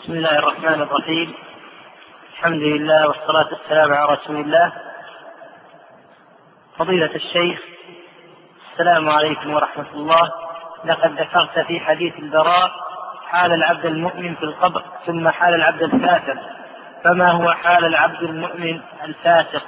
بسم الله الرحمن الرحيم. الحمد لله والصلاة والسلام على رسول الله. فضيلة الشيخ، السلام عليكم ورحمة الله. لقد ذكرت في حديث البراء حال العبد المؤمن في القبر ثم حال العبد الفاسق، فما هو حال العبد المؤمن الفاسق؟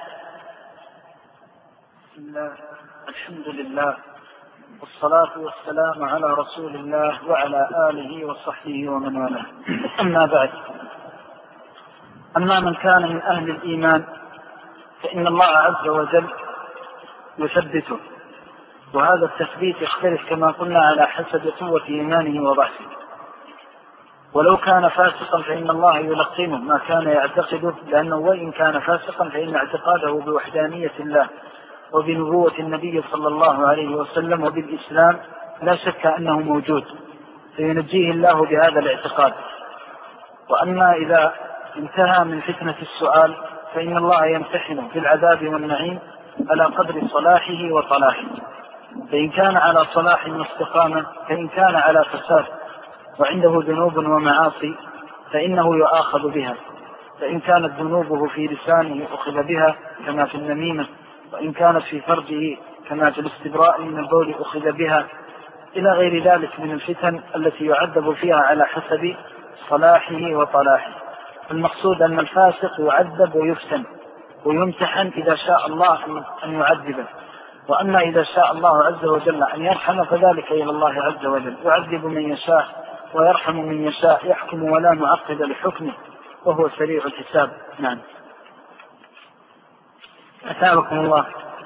الحمد لله والصلاة والسلام على رسول الله وعلى آله وصحبه ومن والاه. أما بعد، أما من كان من أهل الإيمان فإن الله عز وجل يثبته، وهذا التثبيت يختلف كما قلنا على حسب قوة إيمانه وضعفه. ولو كان فاسقا فإن الله يلقنه ما كان يعتقده، لأنه وإن كان فاسقا فإن اعتقاده بوحدانية الله وبنبوة النبي صلى الله عليه وسلم وبالإسلام لا شك أنه موجود، فينجيه الله بهذا الاعتقاد. وأما إذا انتهى من فتنة السؤال فإن الله يمتحنه بالعذاب والنعيم على قدر صلاحه وطلاحه، فإن كان على صلاح واستقامة، فإن كان على فساد وعنده ذنوب ومعاصي فإنه يؤاخذ بها، فإن كانت ذنوبه في لسانه أخذ بها كما في النميمة، وإن كانت في فرجه كما في الاستبراء من البول أخذ بها، إلى غير ذلك من الفتن التي يعذب فيها على حسب صلاحه وطلاحه. المقصود أن الفاسق يعذب ويفتن ويمتحن إذا شاء الله أن يعذبه، وأما إذا شاء الله عز وجل أن يرحم فذلك إلى الله عز وجل، يعذب من يشاء ويرحم من يشاء، يحكم ولا معقب لحكمه وهو سريع الحساب. نعم. أثابكم الله.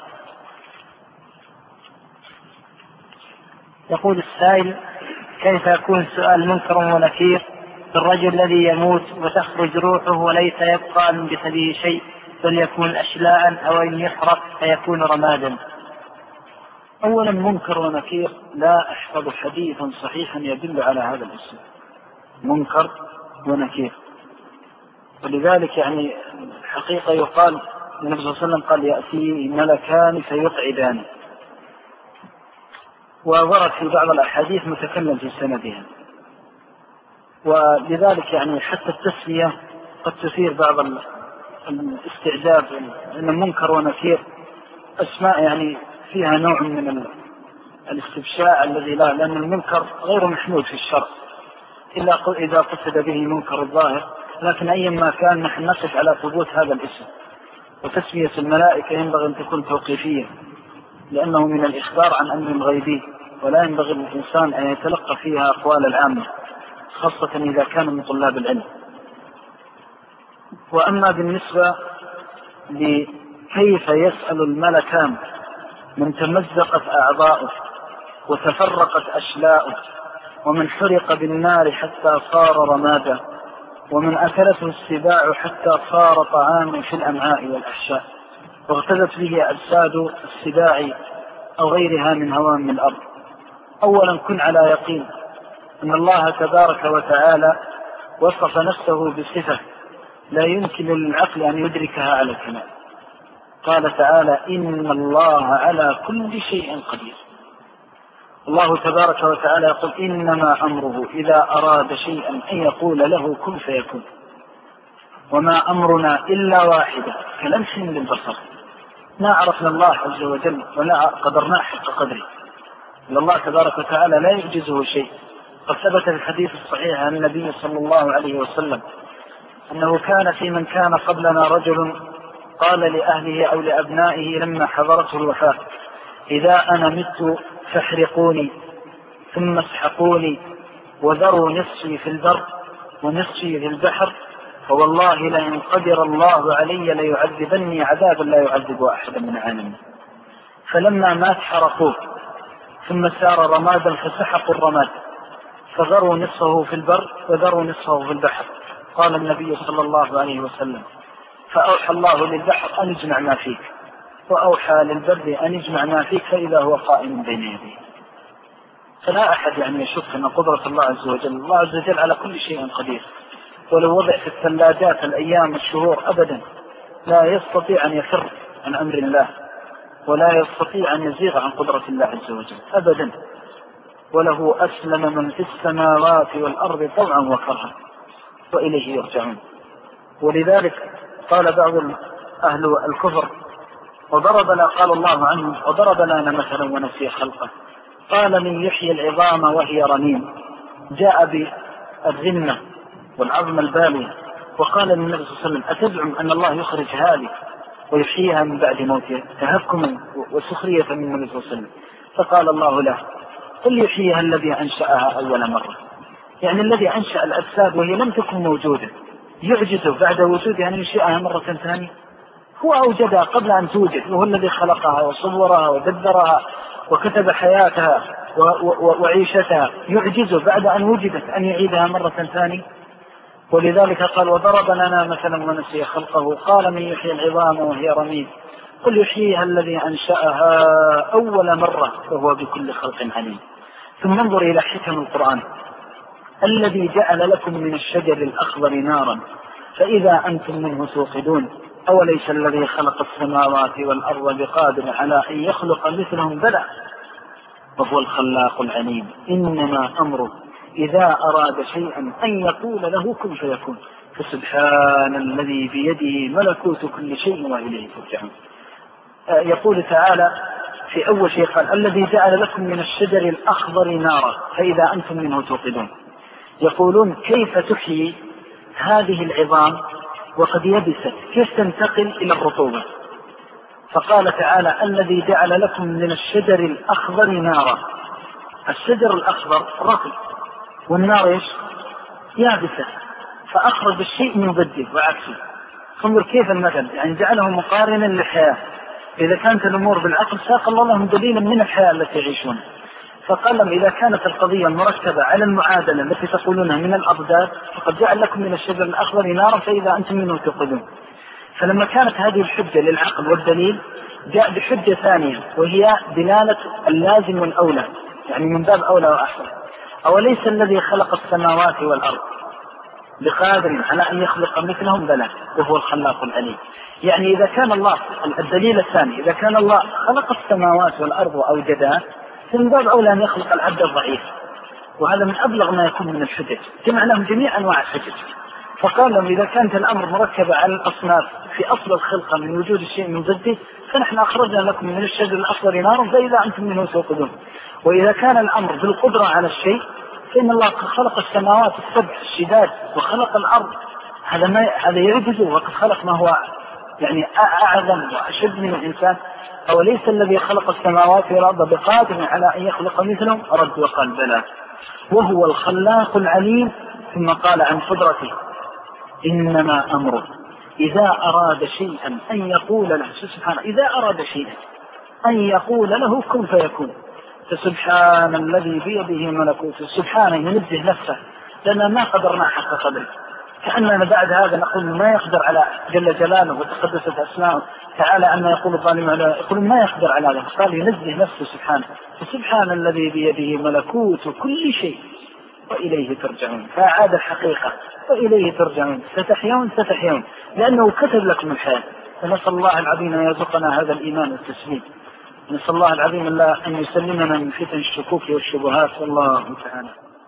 يقول السائل: كيف يكون سؤال منكر ونكير بالرجل الذي يموت وتخرج روحه وليس يبقى من جسده شيء، بل يكون أشلاء أو أن يحرق فيكون رمادا؟ أولا، منكر ونكير لا أحفظ حديثا صحيحا يدل على هذا الاسم، منكر ونكير. ولذلك يعني حقيقة يقال النبي صلى الله عليه وسلم قال: يأتي ملكان فيقعدان، وورد في بعض الأحاديث متكلم في سندها. ولذلك يعني حتى التسمية قد تثير بعض الاستعجاب، أن منكر ونكير أسماء يعني فيها نوع من الاستبشاء الذي لا، لأن المنكر غير محمود في الشرع إلا إذا قصد به منكر الظاهر. لكن أيما كان نحن نقف على ثبوت هذا الاسم. وتسمية الملائكة ينبغي أن تكون توقيفية، لأنه من الإخبار عن أمر غيبي، ولا ينبغي للإنسان أن يتلقى فيها أقوال العامة، خاصة إذا كان من طلاب العلم. وأما بالنسبة لكيف يسأل الملكان من تمزقت أعضاؤه وتفرقت أشلاؤه، ومن حرق بالنار حتى صار رمادا، ومن أكلته السباع حتى صار طعاما في الأمعاء والأحشاء، واغتذت به أجساد السباع أو غيرها من هوام الأرض. أولا، كن على يقين أن الله تبارك وتعالى وصف نفسه بصفة لا يمكن للعقل أن يدركها على الكمال. قال تعالى: إن الله على كل شيء قدير. الله تبارك وتعالى يقول: إنما أمره إذا أراد شيئا أن يقول له كن فيكون، وما أمرنا إلا واحدة كلمح بالبصر. ما عرفنا الله عز وجل ولا قدرنا حق قدره، الله تبارك وتعالى لا يعجزه شيء. قد ثبت في الحديث الصحيح عن النبي صلى الله عليه وسلم أنه كان في من كان قبلنا رجل قال لأهله أو لأبنائه لما حضرته الوفاة: إذا أنا مت فاحرقوني ثم اسحقوني وذروا نصفي في البر ونصفي في البحر، فوالله لئن قدر الله علي ليعذبني عذابا لا يعذب أحدا من العالمين. فلما مات حرقوه، ثم سار رمادا فسحقوا الرماد، فذروا نصفه في البر وذروا نصفه في البحر. قال النبي صلى الله عليه وسلم: فأوحى الله للبحر أن اجمع ما فيك، وأوحى للبر أن اجمع ما فيك، فإذا هو قائم بين يديه. فلا أحد يعني يشك أن قدرة الله عز وجل، الله عز وجل على كل شيء قدير. ولو وضع في الثلاجات الأيام الشهور أبدا لا يستطيع أن يفر عن أمر الله، ولا يستطيع أن يزيغ عن قدرة الله عز وجل أبدا. وله أسلم من في السماوات والأرض طوعا وكرها. وإليه يرجعون. ولذلك قال بعض أهل الكفر قال الله عنه وضرب لنا مثلا ونسي خلقه، قال من يحيي العظام وهي رميم. جاء بالرمة والعظم البالي وقال للنبي صلى الله عليه وسلم أتزعم أن الله يخرج هذه ويحييها من بعد موتها؟ تهكما وسخرية من النبي صلى الله عليه وسلم. فقال الله له قل يحييها الذي أنشأها أول مرة، يعني الذي أنشأ الأجساد وهي لم تكن موجودة يعجزه بعد وجودها أن ينشئها مرة ثانية؟ هو أوجدها قبل أن توجد، وهو الذي خلقها وصورها ودبرها وكتب حياتها وعيشتها، يعجزه بعد أن وجدت أن يعيدها مرة ثانية. ولذلك قال وضرب لنا مثلا ونسي خلقه، قال من يحيي العظام وهي رميم قل يحييها الذي أنشأها أول مرة وهو بكل خلق عليم. ثم انظر إلى حكم القرآن، الذي جعل لكم من الشجر الأخضر نارا فإذا أنتم منه توقدون أوليس الذي خلق السماوات والأرض بقادر على أن يخلق مثلهم؟ بلى وهو الخلاق العليم. إنما أمره إذا أراد شيئا أن يقول له كن فيكون. فسبحان الذي بيده ملكوت كل شيء وإليه ترجعون. يقول تعالى في أول شيء قال الذي جعل لكم من الشجر الأخضر نارا فإذا أنتم منه توقدون. يقولون كيف تحيي هذه العظام وقد يبست، كيف تنتقل إلى الرطوبة؟ فقال تعالى الذي جعل لكم من الشجر الأخضر نارا. الشجر الأخضر رطب والنار إيش؟ يابسة، فأخرج الشيء من ضده وعكسه. انظر كيف المثل، يعني جعله مقارنا للحياة. إذا كانت الأمور بالعقل ساق الله لهم دليلا من الحياة التي يعيشون. فقال لهم إذا كانت القضية مركبة على المعادلة التي تقولونها من الأضداد فقد جعل لكم من الشجر الأخضر نارا فإذا أنتم منه توقدون. فلما كانت هذه الحجة للعقل والدليل جاء بحجة ثانية وهي دلالة اللازم والأولى، يعني من باب أولى وأحسن. أوليس الذي خلق السماوات والأرض بقادر على أن يخلق مثلهم؟ بلى وهو الخلاق العليم. يعني إذا كان الله، الدليل الثاني، إذا كان الله خلق السماوات والأرض وأوجدها من باب أولى أن يخلق العبد الضعيف، وهذا من أبلغ ما يكون من الحجج، جمع لهم جميع أنواع الحجج. فقال لهم إذا كانت الأمر مركبة على الأصناف في أصل الخلقة من وجود الشيء من ضده فنحن أخرجنا لكم من الشجر الأخضر نارا فإذا أنتم منه توقدون. وإذا كان الأمر بالقدرة على الشيء فإن الله خلق السماوات السبع الشداد وخلق الأرض، هذا يعجزه، وقد خلق ما هو يعني أعظم وأشد من الإنسان. أوليس الذي خلق السماوات والأرض بقادر على أن يخلق مثلهم؟ رد وقال بلى وهو الخلاق العليم. ثم قال عن قدرته إنما أمره إذا أراد شيئا أن يقول له، سبحانه، إذا أراد شيئا أن يقول له كن فيكون. فسبحان الذي بيده ملكوته، سبحانه ينزه نفسه لأننا ما قدرنا حق قدره. كأننا بعد هذا نقول ما يقدر على جل جلاله وتقدست أسماؤه تعالى أن يقول الظالم على يقول ما يقدر على ذلك، قال ينزه نفسه سبحانه. فسبحان الذي بيده ملكوت كل شيء وإليه ترجعون. فأعاد الحقيقة وإليه ترجعون، ستحيون لأنه كتب لكم الحياة. فنسأل الله العظيم أن يرزقنا هذا الإيمان والتسليم. نسأل الله العظيم أن يسلمنا من فتن الشكوك والشبهات. والله تعالى.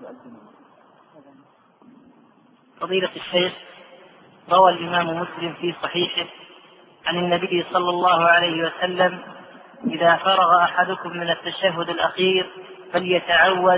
فضيلة الشيخ، روى الإمام مسلم في صحيحه عن النبي صلى الله عليه وسلم إذا فرغ أحدكم من التشهد الأخير فليتعوذ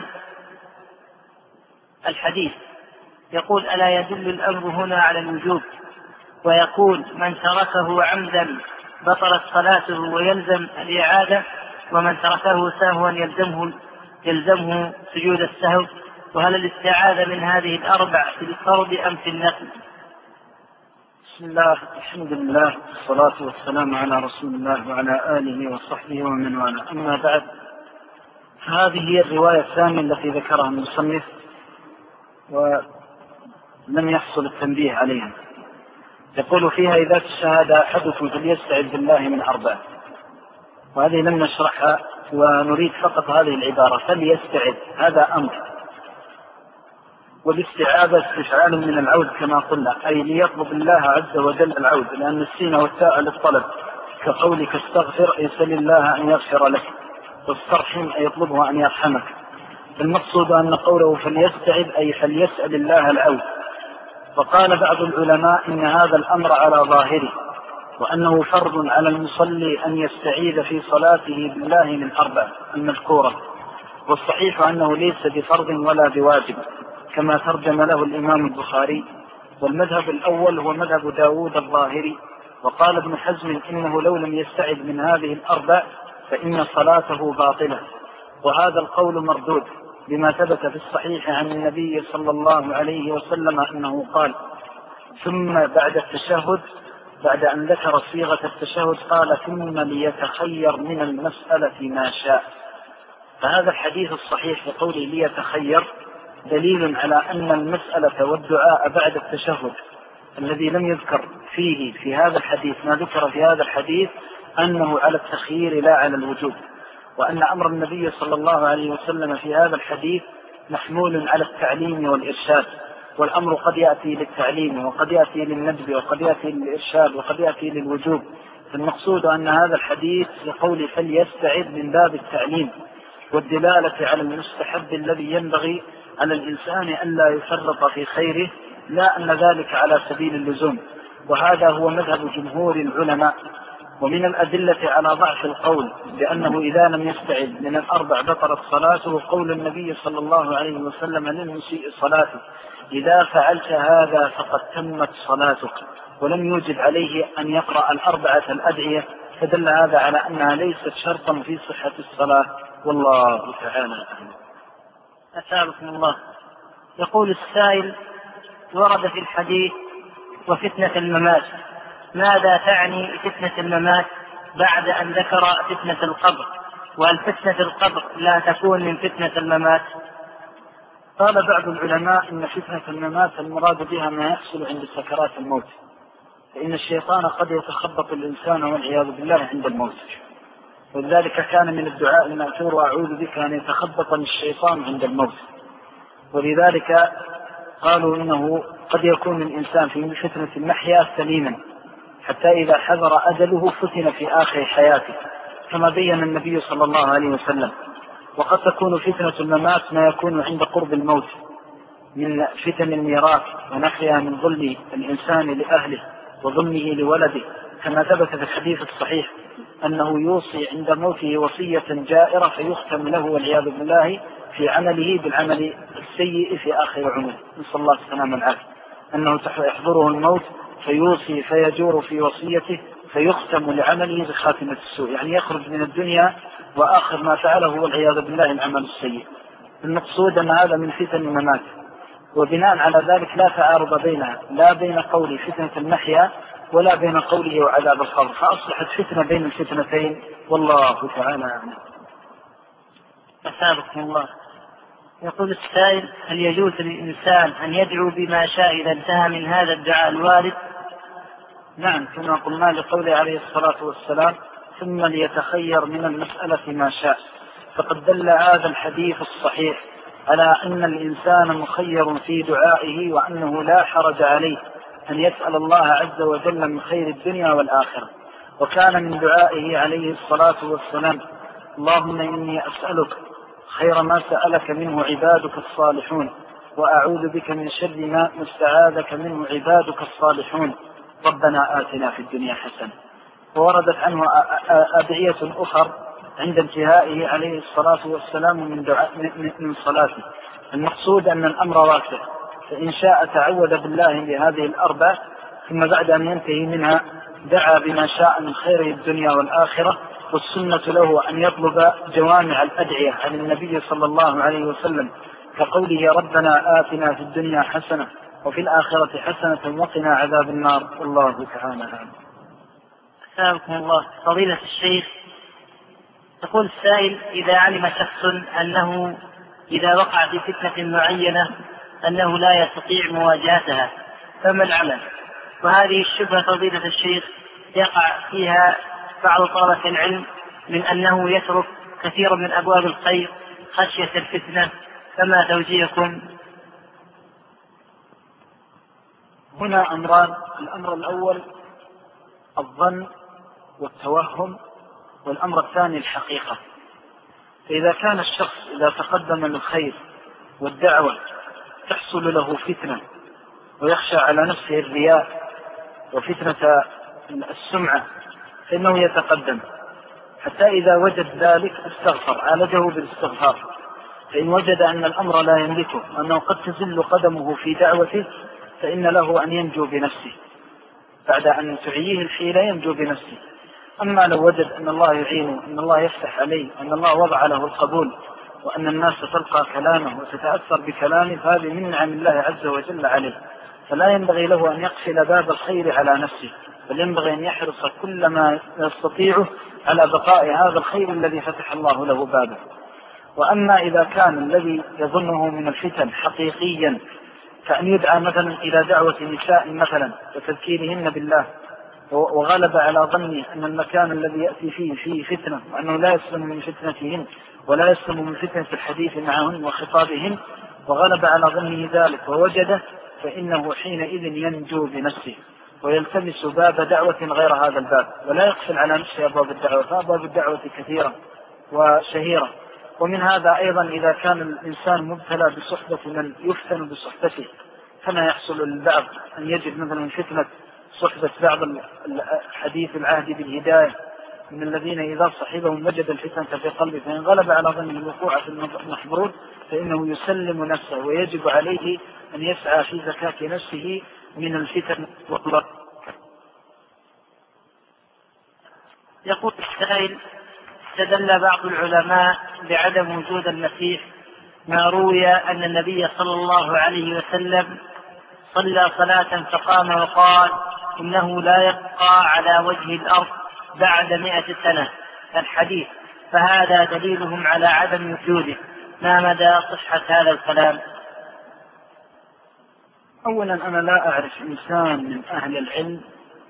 الحديث. يقول ألا يدل الأمر هنا على الوجوب؟ ويقول من تركه عمدا بطلت صلاته ويلزم الإعادة، ومن تركه سهوا يلزمه سجود السهو. وهل الاستعاذة من هذه الأربع في الفرض أم في النفل؟ بسم الله، الحمد لله، والصلاة والسلام على رسول الله وعلى آله وصحبه ومن والاه. أما بعد، هذه هي الرواية الثانية التي ذكرها المصنف ولم يحصل التنبيه عليها. يقول فيها إذا تشهد أحدكم فليستعذ بالله من أربع، وهذه لم نشرحها ونريد فقط هذه العبارة فليستعذ، هذا أمر، والاستعاذة استفعال من العود كما قلنا، أي ليطلب الله عز وجل العود، لأن السين والتاء للطلب، كقولك استغفر يسأل الله أن يغفر لك، واسترحم أي يطلبه أن يرحمك. المقصود أن قوله فليستعذ أي فليسأل الله العود، وقال بعض العلماء إن هذا الأمر على ظاهره، وأنه فرض على المصلي أن يستعيذ في صلاته بالله من 4 المذكورة، والصحيح أنه ليس بفرض ولا بواجب كما ترجم له الإمام البخاري. والمذهب الأول هو مذهب داود الظاهري، وقال ابن حزم إنه لو لم يستعذ من هذه 4 فإن صلاته باطلة، وهذا القول مردود بما ثبت في الصحيح عن النبي صلى الله عليه وسلم أنه قال: ثم بعد التشهد، بعد أن ذكر صيغة التشهد قال: ثم ليتخير من المسألة ما شاء. فهذا الحديث الصحيح في قوله ليتخير دليل على أن المسألة والدعاء بعد التشهد الذي لم يذكر فيه في هذا الحديث ما ذكر في هذا الحديث أنه على التخيير لا على الوجوب، وأن أمر النبي صلى الله عليه وسلم في هذا الحديث محمول على التعليم والإرشاد، والأمر قد يأتي للتعليم وقد يأتي للندب وقد يأتي للإرشاد وقد يأتي للوجوب. فالمقصود أن هذا الحديث يقول فليستعذ من باب التعليم والدلالة على المستحب الذي ينبغي على الإنسان أن لا يفرط في خيره، لا أن ذلك على سبيل اللزوم. وهذا هو مذهب جمهور العلماء. ومن الأدلة على ضعف القول بأنه إذا لم يستعذ من 4 بطلت صلاته قول النبي صلى الله عليه وسلم للمسيء صلاته: إذا فعلت هذا فقد تمت صلاتك، ولم يوجب عليه أن يقرأ 4 الأدعية، فدل هذا على أنها ليست شرطا في صحة الصلاة، والله تعالى أعلم. أثابكم الله. يقول السائل: ورد في الحديث وفتنة الممات، ماذا تعني فتنة الممات بعد أن ذكر فتنة القبر؟ وهل فتنة القبر لا تكون من فتنة الممات؟ قال بعض العلماء إن فتنة الممات المراد بها ما يحصل عند سكرات الموت، فإن الشيطان قد يتخبط الإنسان والعياذ بالله عند الموت، ولذلك كان من الدعاء المأثور: أعوذ بك أن يتخبطني الشيطان عند الموت. ولذلك قالوا إنه قد يكون الإنسان في فتنة المحيا سليما حتى إذا حضر أجله فتن في آخر حياته كما بين النبي صلى الله عليه وسلم. وقد تكون فتنة الممات ما يكون عند قرب الموت من فتن الميراث ونحيها من ظلم الإنسان لأهله وظلمه لولده، كما ثبت في الحديث الصحيح أنه يوصي عند موته وصية جائرة فيختم له والعياذ بالله في عمله بالعمل السيء في آخر عمره، نسأل الله السلامة والعافية، أنه يحضره الموت فيوصي فيجور في وصيته فيختم لعمله بخاتمة السوء، يعني يخرج من الدنيا وآخر ما فعله والعياذ بالله العمل السيء. المقصود أن هذا من فتن الممات، وبناء على ذلك لا تعارض بينها، لا بين قول فتنة المحيا ولا بين قوله وعذاب القبر، فأصبحت فتنة بين الفتنتين، والله تعالى أعلم. أثابكم الله. يقول السائل: هل يجوز للإنسان أن يدعو بما شاء إذا انتهى من هذا الدعاء الوارد؟ نعم، كما قلنا لقوله عليه الصلاة والسلام: ثم ليتخير من المسألة ما شاء. فقد دل هذا الحديث الصحيح على أن الإنسان مخير في دعائه، وأنه لا حرج عليه أن يسأل الله عز وجل من خير الدنيا والآخرة. وكان من دعائه عليه الصلاة والسلام: اللهم إني أسألك خير ما سألك منه عبادك الصالحون، وأعوذ بك من شر ما استعاذك منه عبادك الصالحون، ربنا آتنا في الدنيا حسنة. ووردت عنه أدعية أخر عند انتهائه عليه الصلاة والسلام من صلاته. المقصود أن الأمر واسع، فإن شاء تعوذ بالله بهذه 4، ثم بعد أن ينتهي منها دعا بما شاء من خير الدنيا والآخرة. والسنة له أن يطلب جوامع الأدعية عن النبي صلى الله عليه وسلم، كقوله: ربنا آتنا في الدنيا حسنة وفي الآخرة حسنة وقنا عذاب النار، والله تعالى أعلم. أسألكم الله. فضيلة الشيخ، يقول السائل: إذا علم شخص أنه إذا وقع في فتنة معينة أنه لا يستطيع مواجهتها، فما العمل؟ وهذه الشبهة فضيلة الشيخ يقع فيها بعض طلبة العلم من أنه يترك كثيرا من أبواب الخير خشية الفتنة، فما توجيهكم؟ هنا أمران: الأمر الأول الظن والتوهم، والأمر الثاني الحقيقة. فإذا كان الشخص إذا تقدم للخير والدعوة تحصل له فتنة ويخشى على نفسه الرياء وفتنة السمعة فإنه يتقدم، حتى إذا وجد ذلك استغفر، عالجه بالاستغفار. فإن وجد أن الأمر لا يملكه وأنه قد تزل قدمه في دعوته فإن له أن ينجو بنفسه، بعد أن تعييه الحيلة ينجو بنفسه. أما لو وجد أن الله يعينه، أن الله يفتح عليه، أن الله وضع له القبول، وأن الناس تلقى كلامه وتتأثر بكلامه، فهذه من نعم الله عز وجل عليه. فلا ينبغي له أن يقفل باب الخير على نفسه، بل ينبغي أن يحرص كل ما يستطيعه على بقاء هذا الخير الذي فتح الله له بابه. وأما إذا كان الذي يظنه من الفتن حقيقيا، كأن يدعى مثلا إلى دعوة نساء مثلا وتذكيرهن بالله، وغلب على ظنه أن المكان الذي يأتي فيه فتنة، وأنه لا يسلم من فتنتهن ولا يسلم من فتنة الحديث معهن وخطابهن، وغلب على ظنه ذلك ووجده، فإنه حينئذ ينجو بنفسه ويلتمس باب دعوة غير هذا الباب، ولا يقفل على نفسه أبواب الدعوة، فأبواب الدعوة كثيرة وشهيرة. ومن هذا أيضا إذا كان الإنسان مبتلى بصحبة من يفتن بصحبته، كما يحصل للبعض أن يجد مثلا فتنة صحبة بعض الحديث العهد بالهداية من الذين إذا صحبهم وجد الفتنة في قلبه، فإن غلب على ظنه الوقوع في المحظور فإنه يسلم نفسه، ويجب عليه أن يسعى في زكاة نفسه من الفتن والضرر. يقول السائل: استدل بعض العلماء بعدم وجود المسيح ما روي أن النبي صلى الله عليه وسلم صلى صلاة فقام وقال: إنه لا يبقى على وجه الأرض بعد 100 سنة الحديث، فهذا دليلهم على عدم وجوده. ما مدى صحة هذا الكلام؟ أولا أنا لا أعرف إنسان من أهل العلم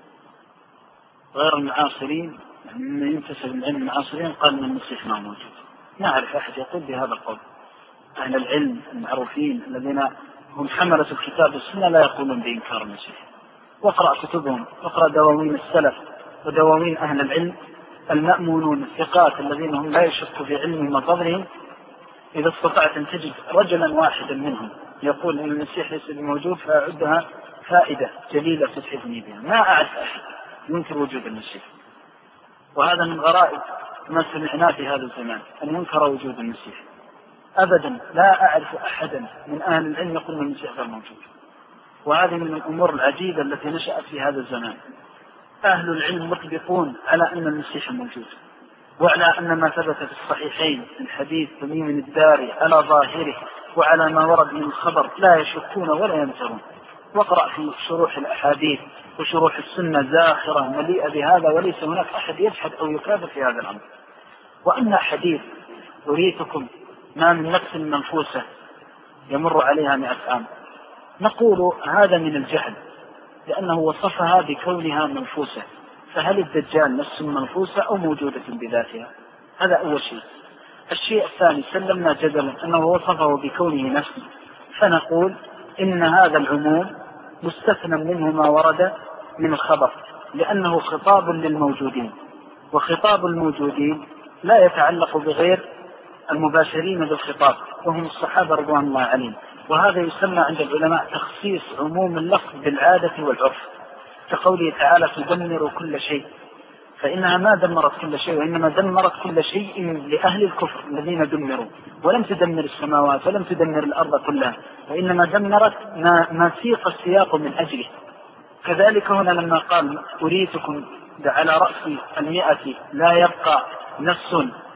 غير المعاصرين، من ينتسب العلم المعاصرين، قال أن المسيح ما موجود. ما أعرف أحد يقول بهذا القول. أهل العلم المعروفين الذين هم حملة الكتاب والسنة لا يقولون بإنكار المسيح. واقرأ كتبهم، واقرأ دواوين السلف ودواوين أهل العلم المأمونون الثقات الذين هم لا يشك في علمهم وفضلهم. إذا استطعت أن تجد رجلا واحدا منهم يقول أن المسيح ليس بموجود، فأعدها فائدة جليلة تسعفني بها. ما أعرف أحد ينكر وجود المسيح، وهذا من غرائب ما سمعناه في هذا الزمان أن ينكر وجود المسيح. أبدا لا أعرف أحدا من أهل العلم يقول أن المسيح غير موجود، وهذه من الأمور العجيبة التي نشأت في هذا الزمان. أهل العلم مطبقون على أن المسيح موجود، وعلى أن ما ثبت في الصحيحين من حديث تميم الداري على ظاهره وعلى ما ورد من الخبر لا يشكون ولا ينكرون. واقرأ في شروح الأحاديث وشروح السنة زاخرة مليئة بهذا، وليس هناك أحد يجحد أو يكابر في هذا الأمر. وأما حديث أريتكم ما من نفس منفوسة يمر عليها 100 عام، نقول هذا من الجهل، لأنه وصفها بكونها منفوسة، فهل الدجال نفس منفوسة أو موجودة بذاتها؟ هذا أول شيء. الشيء الثاني سلمنا جدلا أنه وصفه بكونه نفسه، فنقول إن هذا العموم مستثنى منه ما ورد من الخبر، لأنه خطاب للموجودين، وخطاب الموجودين لا يتعلق بغير المباشرين بالخطاب وهم الصحابة رضوان الله عليهم. وهذا يسمى عند العلماء تخصيص عموم اللفظ بالعادة والعرف، كقوله تعالى: تدمر كل شيء، فإنها ما دمرت كل شيء، وإنما دمرت كل شيء لأهل الكفر الذين دمروا، ولم تدمر السماوات ولم تدمر الأرض كلها، وإنما دمرت ما سيق السياق من أجله. كذلك هنا لما قال: أريتكم على رأس 100 لا يبقى نفس،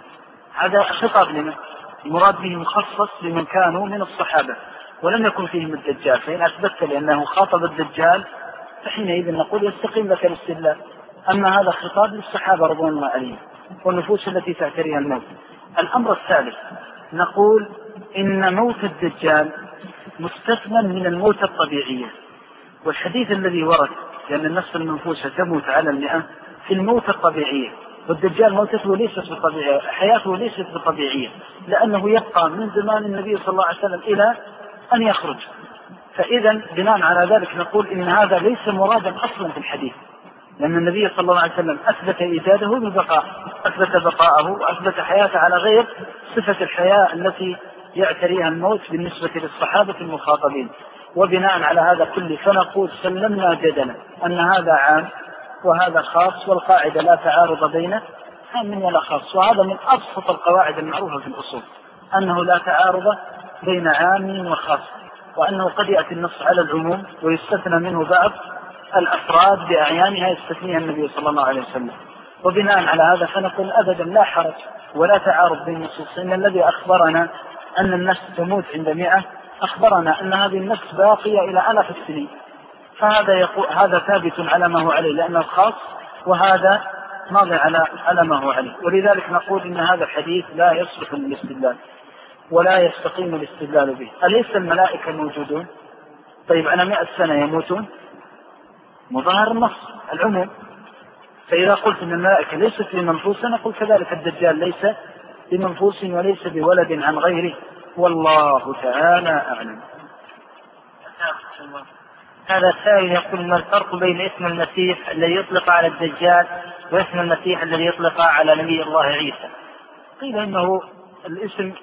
هذا خطاب لمن؟ المراد به مخصص لمن كانوا من الصحابة ولم يكن فيهم الدجال، فإن أثبت لأنه خاطب الدجال فحينئذ نقول يستقيم لك الاستدلال. أما هذا خطاب للصحابة رضوان الله عليهم والنفوس التي تعتريها الموت. الأمر الثالث نقول إن موت الدجال مستثنى من الموت الطبيعية، والحديث الذي ورد لأن النفس المنفوسة تموت على 100 في الموت الطبيعية، والدجال موتته ليست بالطبيعية، حياته ليست بالطبيعية، لأنه يبقى من زمان النبي صلى الله عليه وسلم إلى أن يخرج. فإذا بناء على ذلك نقول إن هذا ليس مرادا أصلا في الحديث، لأن النبي صلى الله عليه وسلم أثبت إيجاده بالبقاء، أثبت بقاءه وأثبت حياته على غير صفة الحياة التي يعتريها الموت بالنسبة للصحابة المخاطبين. وبناء على هذا كله فنقول سلمنا جدلا أن هذا عام وهذا خاص، والقاعدة لا تعارض بين عام ولا خاص. وهذا من أبسط القواعد المعروفة في الأصول، أنه لا تعارض بين عام وخاص، وأنه قد يأتي النص على العموم ويستثنى منه بعض الأفراد بأعيانها يستثنيها النبي صلى الله عليه وسلم. وبناء على هذا فنقول أبدا لا حرج ولا تعارض بين النصوص. إن الذي أخبرنا أن النفس تموت عند 100 أخبرنا أن هذه النفس باقية إلى آلاف السنين، هذا ثابت على ما هو عليه لأنه خاص، وهذا ماضي على ما هو عليه. ولذلك نقول إن هذا الحديث لا يصلح للاستدلال ولا يستقيم الاستدلال به. أليس الملائكة موجودون؟ طيب على 100 سنة يموتون؟ مظاهر النص العموم. فإذا قلت أن الملائكة ليست بمنفوسة نقول كذلك الدجال ليس بمنفوس وليس بولد عن غيره، والله تعالى أعلم. هذا السائل يقول: ما الفرق بين اسم المسيح الذي يطلق على الدجال واسم المسيح الذي يطلق على نبي الله عيسى؟ قيل إنه الاسم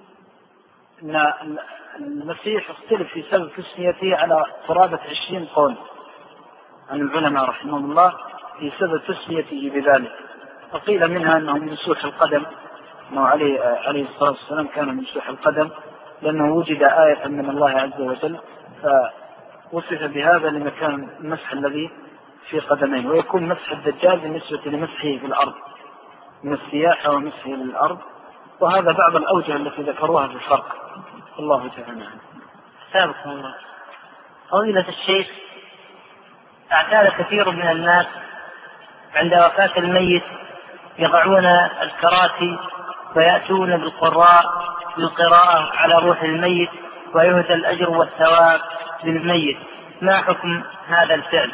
إن المسيح اختلف في سبب تسميته على قرابة 20 قول عن العلماء رحمهم الله في سبب تسميته بذلك. وقيل منها أنه ممسوح القدم، أنه عليه الصلاة والسلام كان ممسوح القدم لأنه وجد آية من الله عز وجل فوصف بهذا لمكان المسح الذي في قدمين. ويكون مسح الدجال بالنسبة لمسحه في الأرض من السياحة ومسحه للأرض، وهذا بعض الأوجه التي ذكروها في الفرق. الله تعالى. سابقا الله. فضيلة الشيخ، اعتاد كثير من الناس عند وفاة الميت يضعون الكراسي ويأتون بالقراء للقراءة على روح الميت ويهدى الأجر والثواب للميت، ما حكم هذا الفعل؟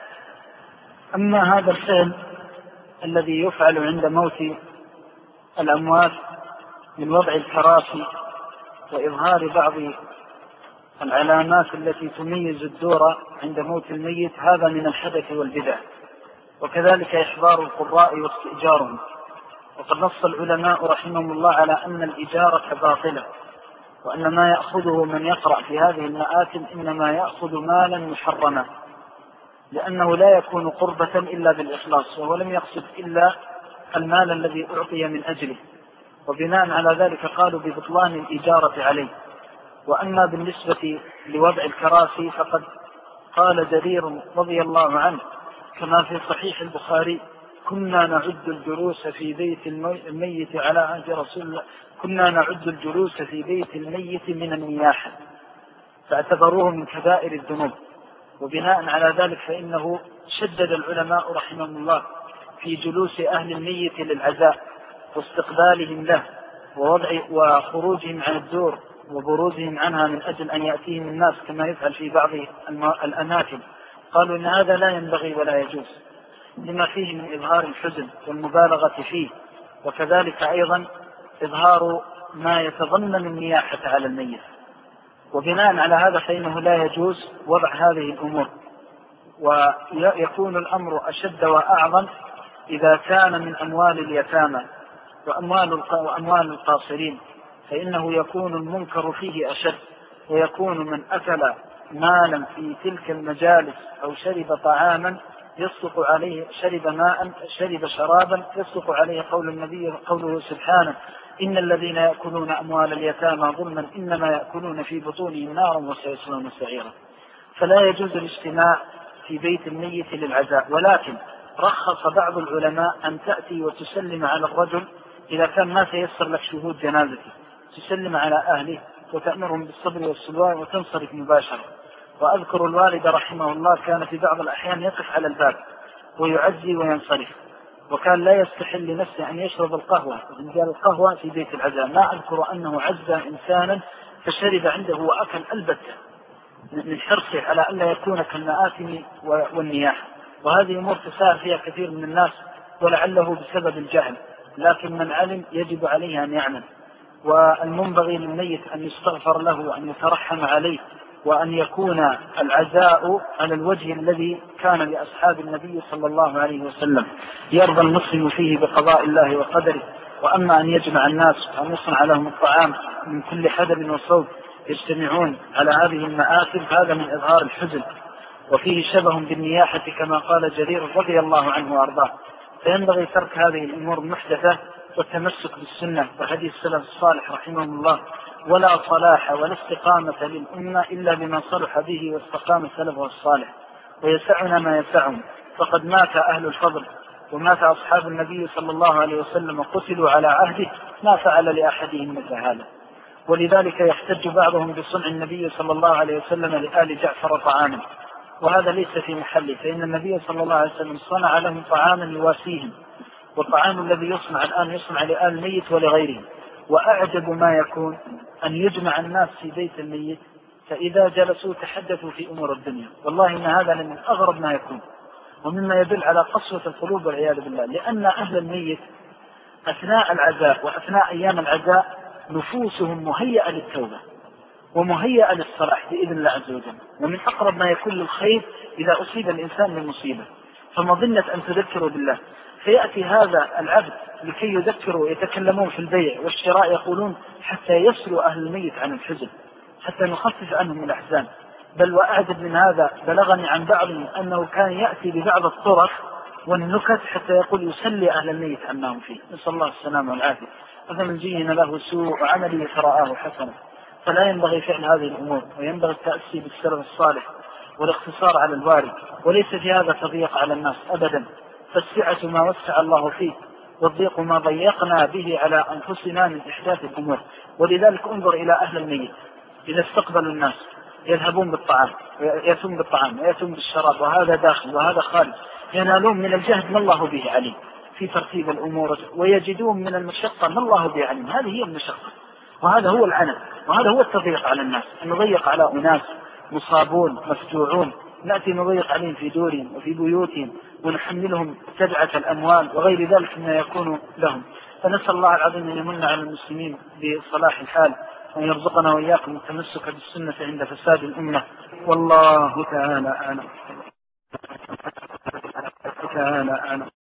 أما هذا الفعل الذي يفعل عند موت الأموات من وضع الكراسي وإظهار بعض العلامات التي تميز الدور عند موت الميت، هذا من الحدث والبدع. وكذلك إحضار القراء واستئجارهم، وقد نص العلماء رحمهم الله على أن الإجارة باطلة، وأن ما يأخذه من يقرأ في هذه المآتم إنما يأخذ مالا محرما، لأنه لا يكون قربة إلا بالإخلاص، وهو لم يقصد إلا المال الذي أعطي من أجله. وبناء على ذلك قالوا ببطلان الإجارة عليه. وأما بالنسبة لوضع الكراسي فقد قال جرير رضي الله عنه كما في صحيح البخاري: كنا نعد الجلوس في بيت الميت على عهد رسول الله، كنا نعد الجلوس في بيت الميت من النياحة، فاعتبروه من كبائر الذنوب. وبناء على ذلك فإنه شدد العلماء رحمهم الله في جلوس أهل الميت للعزاء واستقبالهم له وخروجهم عن الدور وبروزهم عنها من أجل أن يأتيهم الناس كما يفعل في بعض الأماكن. قالوا إن هذا لا ينبغي ولا يجوز لما فيه من إظهار الحزن والمبالغة فيه، وكذلك أيضا إظهار ما يتضمن النياحة على الميت. وبناء على هذا فإنه لا يجوز وضع هذه الأمور. ويكون الأمر أشد وأعظم إذا كان من أموال اليتامى وأموال القاصرين، فإنه يكون المنكر فيه أشد، ويكون من أكل مالا في تلك المجالس أو شرب طعاما يصدق عليه، شرب ماء، شرب شرابا يصدق عليه قول النبي قوله سبحانه: إن الذين يأكلون أموال اليتامى ظلما إنما يأكلون في بطونهم نارا وسيصلون سعيرا. فلا يجوز الاجتماع في بيت الميت للعزاء، ولكن رخص بعض العلماء أن تأتي وتسلم على الرجل إذا كان ما تيسر لك شهود جنازته، تسلم على أهله وتأمرهم بالصبر والسلوان وتنصرف مباشرة. وأذكر الوالد رحمه الله كان في بعض الأحيان يقف على الباب ويعزي وينصرف، وكان لا يستحل لنفسه أن يشرب القهوة في بيت العزاء. ما أذكر أنه عزى إنسانا فشرب عنده وأكل البتة من حرصه على أن لا يكون كالمآثم والنياحة. وهذه أمور تسار فيها كثير من الناس ولعله بسبب الجهل، لكن من علم يجب عليه أن يعمل. والمنبغي للميت أن يستغفر له وأن يترحم عليه، وأن يكون العزاء على الوجه الذي كان لأصحاب النبي صلى الله عليه وسلم، يرضى المسلم فيه بقضاء الله وقدره. وأما أن يجمع الناس وأن يصنع لهم الطعام من كل حدب وصوب يجتمعون على هذه المآثم هذا من إظهار الحزن، وفيه شبه بالنياحة كما قال جرير رضي الله عنه وأرضاه. فينبغي ترك هذه الأمور المحدثة والتمسك بالسنة وهدي السلف الصالح رحمهم الله، ولا صلاح ولا استقامة للأمة إلا بما صلح به واستقام سلفه الصالح. ويسعنا ما يسعهم، فقد مات أهل الفضل ومات أصحاب النبي صلى الله عليه وسلم وقتلوا على عهده، ما فعل لأحدهم مثل هذا. ولذلك يحتج بعضهم بصنع النبي صلى الله عليه وسلم لآل جعفر طعاما، وهذا ليس في محله، فإن النبي صلى الله عليه وسلم صنع لهم طعاما يواسيهم، والطعام الذي يصنع الآن يصنع لآل الميت ولغيرهم. وأعجب ما يكون أن يجمع الناس في بيت الميت، فإذا جلسوا تحدثوا في أمور الدنيا. والله إن هذا من أغرب ما يكون، ومما يدل على قسوة القلوب والعياذ بالله، لأن أهل الميت أثناء العزاء وأثناء أيام العزاء نفوسهم مهيئة للتوبة ومهيئة للصلاح بإذن الله عز وجل، ومن أقرب ما يكون للخير إذا أصيب الإنسان من مصيبة فمظنة أن تذكروا بالله، فيأتي هذا العبد لكي يذكروا، يتكلمون في البيع والشراء يقولون حتى يسلوا أهل الميت عن الحزن، حتى نخفف عنهم الأحزان. بل وأعجب من هذا، بلغني عن بعضهم أنه كان يأتي ببعض الطرف والنكت حتى يقول يسلي أهل الميت عما هم فيه، نسأل الله السلامة والعافية. فمن زين له سوء عمله فرآه حسنا. فلا ينبغي فعل هذه الأمور، وينبغي التأسي بالسلف الصالح والاقتصار على الوارد، وليس في هذا تضييق على الناس أبدا، فالسعة ما وسع الله فيه، والضيق ما ضيقنا به على أنفسنا من إحداث الأمور. ولذلك انظر إلى أهل الميت إذا استقبلوا الناس يذهبون بالطعام ويأتون بالطعام ويأتون بالشراب، وهذا داخل وهذا خارج، ينالون من الجهد ما الله به عليم في ترتيب الأمور، ويجدون من المشقة ما الله به عليم. هذه هي المشقة، وهذا هو العنف، وهذا هو التضييق على الناس، أن نضيق على أناس مصابون مفجوعون، نأتي نضيق عليهم في دورهم وفي بيوتهم ونحملهم تبعة الأموال وغير ذلك ما يكون لهم. فنسأل الله العظيم أن يمن على المسلمين بصلاح الحال، وأن يرزقنا وإياكم التمسك بالسنة عند فساد الأمة. والله تعالى أعلم.